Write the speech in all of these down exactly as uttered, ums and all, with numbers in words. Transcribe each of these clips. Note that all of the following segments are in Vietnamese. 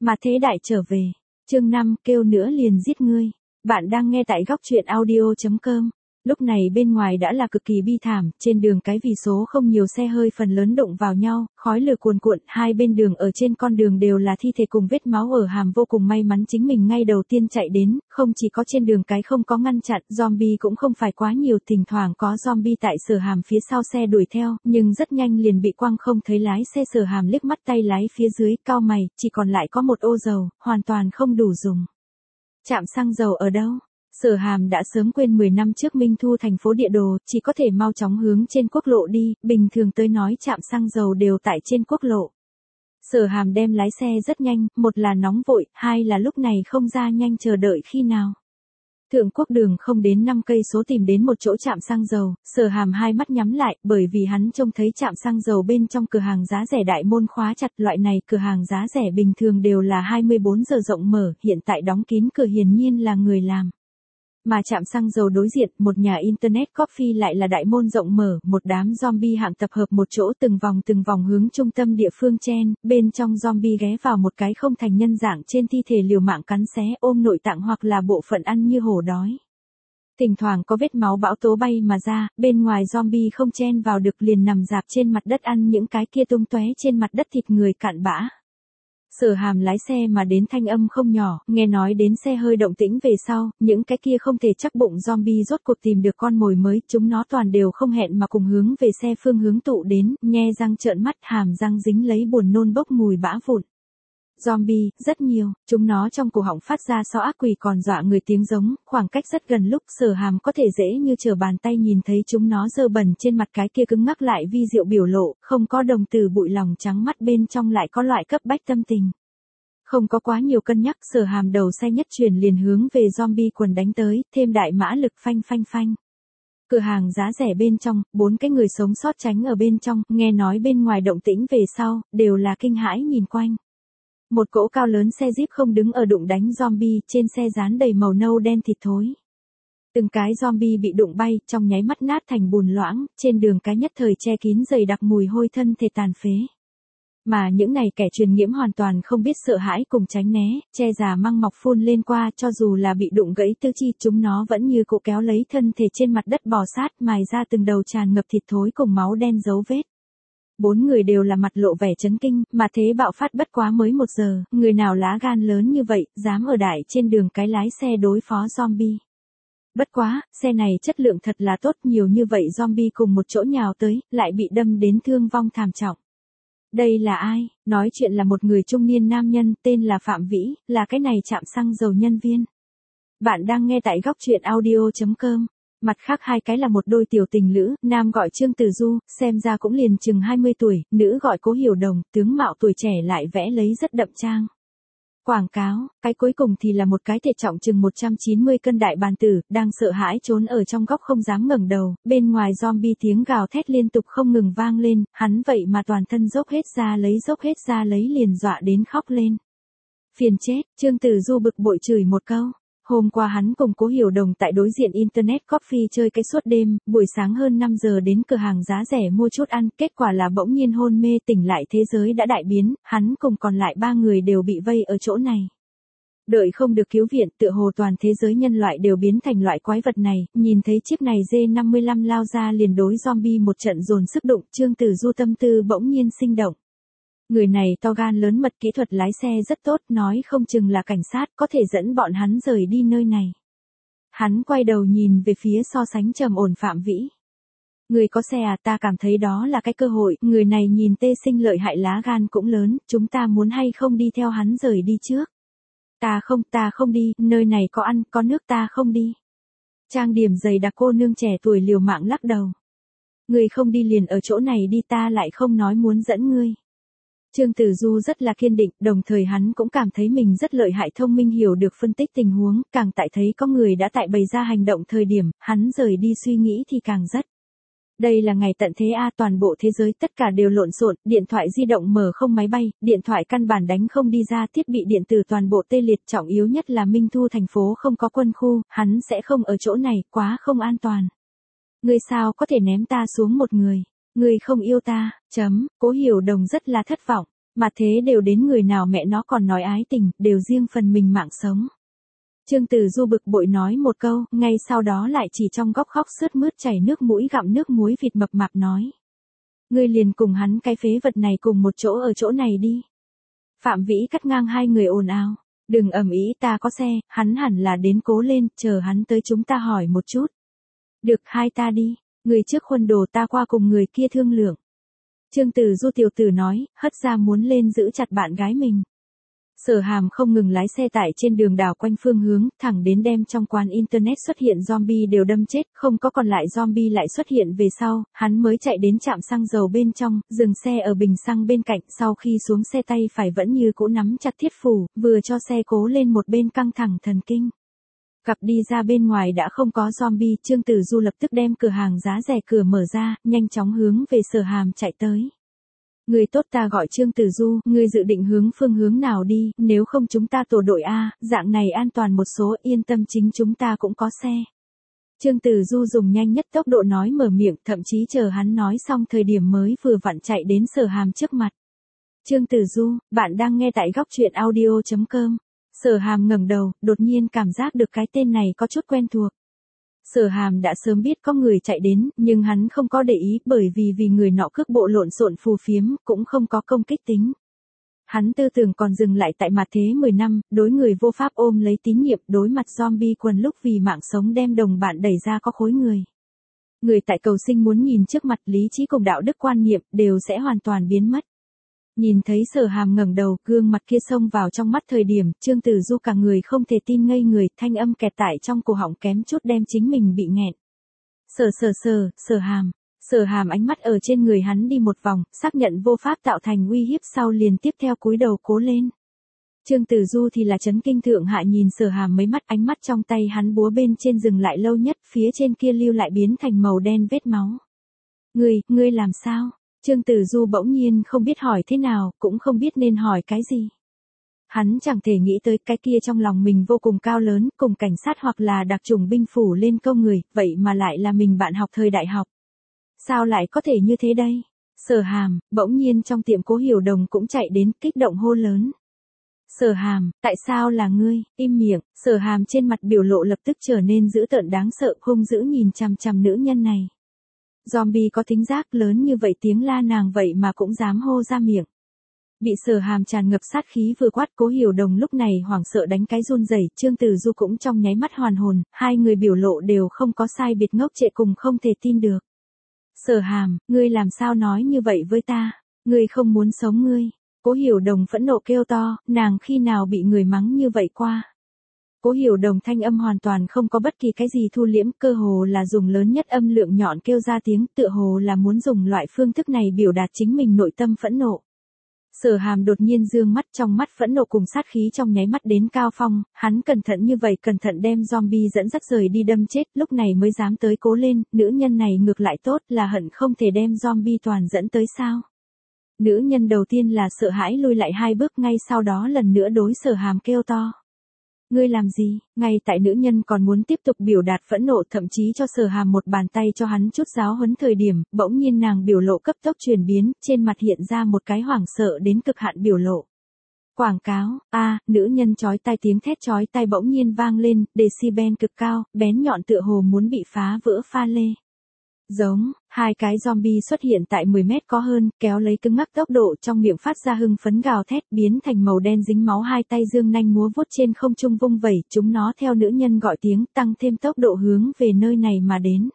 Mà thế đại trở về. Chương năm, kêu nữa liền giết ngươi. Bạn đang nghe tại góc truyện audio chấm com. Lúc này bên ngoài đã là cực kỳ bi thảm, trên đường cái vì số không nhiều xe hơi phần lớn đụng vào nhau, khói lửa cuồn cuộn, hai bên đường ở trên con đường đều là thi thể cùng vết máu ở hàm vô cùng may mắn chính mình ngay đầu tiên chạy đến, không chỉ có trên đường cái không có ngăn chặn, zombie cũng không phải quá nhiều, thỉnh thoảng có zombie tại Sở Hàm phía sau xe đuổi theo, nhưng rất nhanh liền bị quăng không thấy lái xe. Sở Hàm liếc mắt tay lái phía dưới, cau mày, chỉ còn lại có một ô dầu, hoàn toàn không đủ dùng. Trạm xăng dầu ở đâu? Sở Hàm đã sớm quên mười năm trước Minh Thu thành phố địa đồ, chỉ có thể mau chóng hướng trên quốc lộ đi, bình thường tới nói trạm xăng dầu đều tại trên quốc lộ. Sở Hàm đem lái xe rất nhanh, một là nóng vội, hai là lúc này không ra nhanh chờ đợi khi nào. Thượng Quốc đường không đến năm cây số tìm đến một chỗ trạm xăng dầu, Sở Hàm hai mắt nhắm lại, bởi vì hắn trông thấy trạm xăng dầu bên trong cửa hàng giá rẻ đại môn khóa chặt, loại này cửa hàng giá rẻ bình thường đều là hai mươi bốn giờ rộng mở, hiện tại đóng kín cửa hiển nhiên là người làm. Mà trạm xăng dầu đối diện, một nhà Internet Coffee lại là đại môn rộng mở, một đám zombie hạng tập hợp một chỗ từng vòng từng vòng hướng trung tâm địa phương chen, bên trong zombie ghé vào một cái không thành nhân dạng trên thi thể liều mạng cắn xé, ôm nội tạng hoặc là bộ phận ăn như hổ đói. Thỉnh thoảng có vết máu bão tố bay mà ra, bên ngoài zombie không chen vào được liền nằm rạp trên mặt đất ăn những cái kia tung tóe trên mặt đất thịt người cạn bã. Sở Hàm lái xe mà đến thanh âm không nhỏ, nghe nói đến xe hơi động tĩnh về sau, những cái kia không thể chắc bụng zombie rốt cuộc tìm được con mồi mới, chúng nó toàn đều không hẹn mà cùng hướng về xe phương hướng tụ đến, nhe răng trợn mắt, hàm răng dính lấy buồn nôn bốc mùi bã vụn. Zombie, rất nhiều, chúng nó trong cổ họng phát ra so ác quỷ còn dọa người tiếng giống, khoảng cách rất gần lúc Sở Hàm có thể dễ như trở bàn tay nhìn thấy chúng nó dơ bẩn trên mặt cái kia cứng ngắc lại vi diệu biểu lộ, không có đồng từ bụi lòng trắng mắt bên trong lại có loại cấp bách tâm tình. Không có quá nhiều cân nhắc, Sở Hàm đầu xe nhất chuyển liền hướng về zombie quần đánh tới, thêm đại mã lực phanh phanh phanh. Cửa hàng giá rẻ bên trong, bốn cái người sống sót tránh ở bên trong, nghe nói bên ngoài động tĩnh về sau, đều là kinh hãi nhìn quanh. Một cỗ cao lớn xe Jeep không đứng ở đụng đánh zombie, trên xe dán đầy màu nâu đen thịt thối. Từng cái zombie bị đụng bay, trong nháy mắt nát thành bùn loãng, trên đường cái nhất thời che kín dày đặc mùi hôi thân thể tàn phế. Mà những này kẻ truyền nhiễm hoàn toàn không biết sợ hãi cùng tránh né, che già măng mọc phun lên qua, cho dù là bị đụng gãy tứ chi, chúng nó vẫn như cũ kéo lấy thân thể trên mặt đất bò sát, mài ra từng đầu tràn ngập thịt thối cùng máu đen dấu vết. Bốn người đều là mặt lộ vẻ chấn kinh, mà thế bạo phát bất quá mới một giờ, người nào lá gan lớn như vậy, dám ở đại trên đường cái lái xe đối phó zombie. Bất quá, xe này chất lượng thật là tốt, nhiều như vậy zombie cùng một chỗ nhào tới, lại bị đâm đến thương vong thảm trọng. Đây là ai? Nói chuyện là một người trung niên nam nhân, tên là Phạm Vĩ, là cái này trạm xăng dầu nhân viên. Bạn đang nghe tại góc truyện audio chấm com. Mặt khác hai cái là một đôi tiểu tình lữ, nam gọi Trương Tử Du, xem ra cũng liền chừng hai mươi tuổi, nữ gọi Cố Hiểu Đồng, tướng mạo tuổi trẻ lại vẽ lấy rất đậm trang. Quảng cáo, cái cuối cùng thì là một cái thể trọng chừng một trăm chín mươi cân đại bàn tử, đang sợ hãi trốn ở trong góc không dám ngẩng đầu, bên ngoài zombie tiếng gào thét liên tục không ngừng vang lên, hắn vậy mà toàn thân dốc hết ra lấy dốc hết ra lấy liền dọa đến khóc lên. Phiền chết, Trương Tử Du bực bội chửi một câu. Hôm qua hắn cùng Cố Hiểu Đồng tại đối diện Internet Coffee chơi cái suốt đêm, buổi sáng hơn năm giờ đến cửa hàng giá rẻ mua chút ăn, kết quả là bỗng nhiên hôn mê, tỉnh lại thế giới đã đại biến, hắn cùng còn lại ba người đều bị vây ở chỗ này. Đợi không được cứu viện, tựa hồ toàn thế giới nhân loại đều biến thành loại quái vật này, nhìn thấy chiếc này D năm mươi lăm lao ra liền đối zombie một trận dồn sức đụng, Trương Tử Du tâm tư bỗng nhiên sinh động. Người này to gan lớn mật, kỹ thuật lái xe rất tốt, nói không chừng là cảnh sát, có thể dẫn bọn hắn rời đi nơi này. Hắn quay đầu nhìn về phía so sánh trầm ổn Phạm Vĩ. Người có xe à, ta cảm thấy đó là cái cơ hội, người này nhìn tê sinh lợi hại, lá gan cũng lớn, chúng ta muốn hay không đi theo hắn rời đi trước. Ta không, ta không đi, nơi này có ăn, có nước, ta không đi. Trang điểm dày đặc cô nương trẻ tuổi liều mạng lắc đầu. Người không đi liền ở chỗ này đi, ta lại không nói muốn dẫn ngươi. Trương Tử Du rất là kiên định, đồng thời hắn cũng cảm thấy mình rất lợi hại, thông minh, hiểu được phân tích tình huống, càng tại thấy có người đã tại bày ra hành động thời điểm, hắn rời đi suy nghĩ thì càng rất. Đây là ngày tận thế a, toàn bộ thế giới tất cả đều lộn xộn, điện thoại di động mở không, máy bay, điện thoại căn bản đánh không đi ra, thiết bị điện tử toàn bộ tê liệt, trọng yếu nhất là Minh Thu thành phố không có quân khu, hắn sẽ không ở chỗ này, quá không an toàn. Ngươi sao có thể ném ta xuống một người? Ngươi không yêu ta, chấm, Cố Hiểu Đồng rất là thất vọng. Mà thế đều đến người nào mẹ nó còn nói ái tình, đều riêng phần mình mạng sống. Trương Tử Du bực bội nói một câu, ngay sau đó lại chỉ trong góc khóc sướt mướt chảy nước mũi gặm nước muối vịt mập mạp nói. Ngươi liền cùng hắn cái phế vật này cùng một chỗ ở chỗ này đi. Phạm Vĩ cắt ngang hai người ồn ào. Đừng ầm ĩ, ta có xe, hắn hẳn là đến cố lên, chờ hắn tới chúng ta hỏi một chút. Được, hai ta đi, người trước khuôn đồ ta qua cùng người kia thương lượng. Trương Tử Du tiểu tử nói, hất ra muốn lên giữ chặt bạn gái mình. Sở Hàm không ngừng lái xe tải trên đường đảo quanh phương hướng, thẳng đến đem trong quán internet xuất hiện zombie đều đâm chết, không có còn lại zombie lại xuất hiện về sau, hắn mới chạy đến trạm xăng dầu bên trong, dừng xe ở bình xăng bên cạnh, sau khi xuống xe tay phải vẫn như cũ nắm chặt thiết phủ, vừa cho xe cố lên một bên căng thẳng thần kinh. Gặp đi ra bên ngoài đã không có zombie, Trương Tử Du lập tức đem cửa hàng giá rẻ cửa mở ra, nhanh chóng hướng về Sở Hàm chạy tới. Người tốt, ta gọi Trương Tử Du, ngươi dự định hướng phương hướng nào đi, nếu không chúng ta tổ đội A, dạng này an toàn một số, yên tâm, chính chúng ta cũng có xe. Trương Tử Du dùng nhanh nhất tốc độ nói mở miệng, thậm chí chờ hắn nói xong thời điểm mới vừa vặn chạy đến Sở Hàm trước mặt. Trương Tử Du, bạn đang nghe tại góc truyện audio chấm com. Sở Hàm ngẩng đầu, đột nhiên cảm giác được cái tên này có chút quen thuộc. Sở Hàm đã sớm biết có người chạy đến, nhưng hắn không có để ý, bởi vì vì người nọ cước bộ lộn xộn phù phiếm, cũng không có công kích tính. Hắn tư tưởng còn dừng lại tại mặt thế mười năm, đối người vô pháp ôm lấy tín nhiệm, đối mặt zombie quần lúc vì mạng sống đem đồng bạn đẩy ra có khối người. Người tại cầu sinh muốn nhìn trước mặt, lý trí cùng đạo đức quan niệm đều sẽ hoàn toàn biến mất. Nhìn thấy Sở Hàm ngẩng đầu, gương mặt kia xông vào trong mắt thời điểm, Trương Tử Du cả người không thể tin ngây người, thanh âm kẹt tại trong cổ họng kém chút đem chính mình bị nghẹn. Sở sở sở, Sở Hàm. Sở Hàm ánh mắt ở trên người hắn đi một vòng, xác nhận vô pháp tạo thành uy hiếp sau liền tiếp theo cúi đầu cố lên. Trương Tử Du thì là chấn kinh thượng hạ nhìn Sở Hàm mấy mắt, ánh mắt trong tay hắn búa bên trên dừng lại lâu nhất, phía trên kia lưu lại biến thành màu đen vết máu. Ngươi, ngươi làm sao? Trương Tử Du bỗng nhiên không biết hỏi thế nào, cũng không biết nên hỏi cái gì. Hắn chẳng thể nghĩ tới cái kia trong lòng mình vô cùng cao lớn, cùng cảnh sát hoặc là đặc chủng binh phủ lên câu người, vậy mà lại là mình bạn học thời đại học. Sao lại có thể như thế đây? Sở Hàm, bỗng nhiên trong tiệm Cố Hiểu Đồng cũng chạy đến, kích động hô lớn. Sở Hàm, tại sao là ngươi? Im miệng. Sở Hàm trên mặt biểu lộ lập tức trở nên dữ tợn đáng sợ, hung dữ nhìn chằm chằm nữ nhân này. Zombie có thính giác lớn như vậy, tiếng la nàng vậy mà cũng dám hô ra miệng. Bị Sở Hàm tràn ngập sát khí vừa quát, Cố Hiểu Đồng lúc này hoảng sợ đánh cái run rẩy, Trương Tử Du cũng trong nháy mắt hoàn hồn, hai người biểu lộ đều không có sai biệt, ngốc trệ cùng không thể tin được. Sở Hàm, ngươi làm sao nói như vậy với ta? Ngươi không muốn sống ngươi. Cố Hiểu Đồng phẫn nộ kêu to, nàng khi nào bị người mắng như vậy qua? Cố Hiểu Đồng thanh âm hoàn toàn không có bất kỳ cái gì thu liễm, cơ hồ là dùng lớn nhất âm lượng nhọn kêu ra tiếng, tựa hồ là muốn dùng loại phương thức này biểu đạt chính mình nội tâm phẫn nộ. Sở Hàm đột nhiên dương mắt, trong mắt phẫn nộ cùng sát khí trong nháy mắt đến cao phong, hắn cẩn thận như vậy, cẩn thận đem zombie dẫn dắt rời đi đâm chết, lúc này mới dám tới cố lên, nữ nhân này ngược lại tốt, là hận không thể đem zombie toàn dẫn tới sao. Nữ nhân đầu tiên là sợ hãi lùi lại hai bước, ngay sau đó lần nữa đối Sở Hàm kêu to. Ngươi làm gì? Ngay tại nữ nhân còn muốn tiếp tục biểu đạt phẫn nộ, thậm chí cho Sở Hàm một bàn tay cho hắn chút giáo huấn thời điểm, bỗng nhiên nàng biểu lộ cấp tốc chuyển biến, trên mặt hiện ra một cái hoảng sợ đến cực hạn biểu lộ. Quảng cáo, a à, nữ nhân chói tai tiếng thét chói tai bỗng nhiên vang lên, decibel cực cao, bén nhọn tựa hồ muốn bị phá vỡ pha lê. Giống, hai cái zombie xuất hiện tại mười mét có hơn, kéo lấy cứng ngắc tốc độ, trong miệng phát ra hưng phấn gào thét, biến thành màu đen dính máu, hai tay dương nanh múa vuốt trên không trung vung vẩy, chúng nó theo nữ nhân gọi tiếng, tăng thêm tốc độ hướng về nơi này mà đến.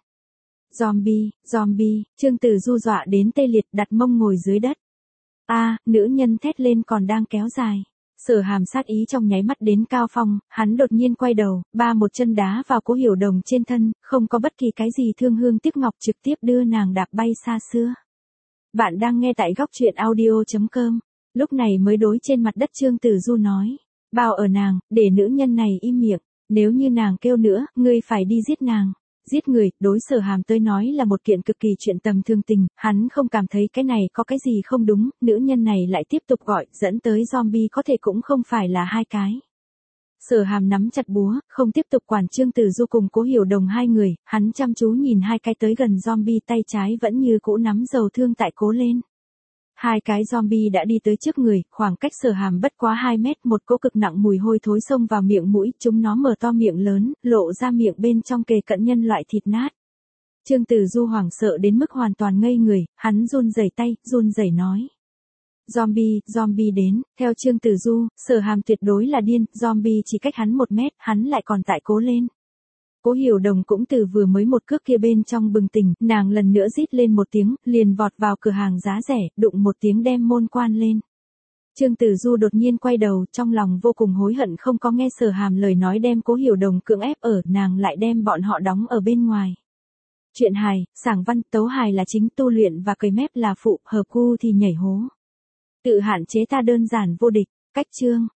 Zombie, zombie, Trương Tử Du dọa đến tê liệt, đặt mông ngồi dưới đất. A, à, nữ nhân thét lên còn đang kéo dài. Sở Hàm sát ý trong nháy mắt đến cao phong, hắn đột nhiên quay đầu, ba một chân đá vào Cố Hiểu Đồng trên thân, không có bất kỳ cái gì thương hương tiếc ngọc, trực tiếp đưa nàng đạp bay xa xưa. Bạn đang nghe tại góc truyện audio chấm com, lúc này mới đối trên mặt đất Trương Tử Du nói, bao ở nàng, để nữ nhân này im miệng, nếu như nàng kêu nữa, ngươi phải đi giết nàng. Giết người, đối Sở Hàm tới nói là một kiện cực kỳ chuyện tầm thường tình, hắn không cảm thấy cái này có cái gì không đúng, nữ nhân này lại tiếp tục gọi, dẫn tới zombie có thể cũng không phải là hai cái. Sở Hàm nắm chặt búa, không tiếp tục quản Trương Tử Du cùng Cố Hiểu Đồng hai người, hắn chăm chú nhìn hai cái tới gần zombie, tay trái vẫn như cũ nắm dầu thương tại cố lên. Hai cái zombie đã đi tới trước người, khoảng cách Sở Hàm bất quá hai mét, một cỗ cực nặng mùi hôi thối xông vào miệng mũi, chúng nó mở to miệng lớn, lộ ra miệng bên trong kề cận nhân loại thịt nát. Trương Tử Du hoảng sợ đến mức hoàn toàn ngây người, hắn run rẩy tay, run rẩy nói. Zombie, zombie đến, theo Trương Tử Du, Sở Hàm tuyệt đối là điên, zombie chỉ cách hắn một mét, hắn lại còn tại cố lên. Cố Hiểu Đồng cũng từ vừa mới một cước kia bên trong bừng tỉnh, nàng lần nữa rít lên một tiếng, liền vọt vào cửa hàng giá rẻ, đụng một tiếng đem môn quan lên. Trương Tử Du đột nhiên quay đầu, trong lòng vô cùng hối hận không có nghe Sở Hàm lời nói đem Cố Hiểu Đồng cưỡng ép ở, nàng lại đem bọn họ đóng ở bên ngoài. Truyện hài, sảng văn, tấu hài là chính, tu luyện và cười mép là phụ, hợp cu thì nhảy hố. Tự hạn chế ta đơn giản vô địch, cách chương.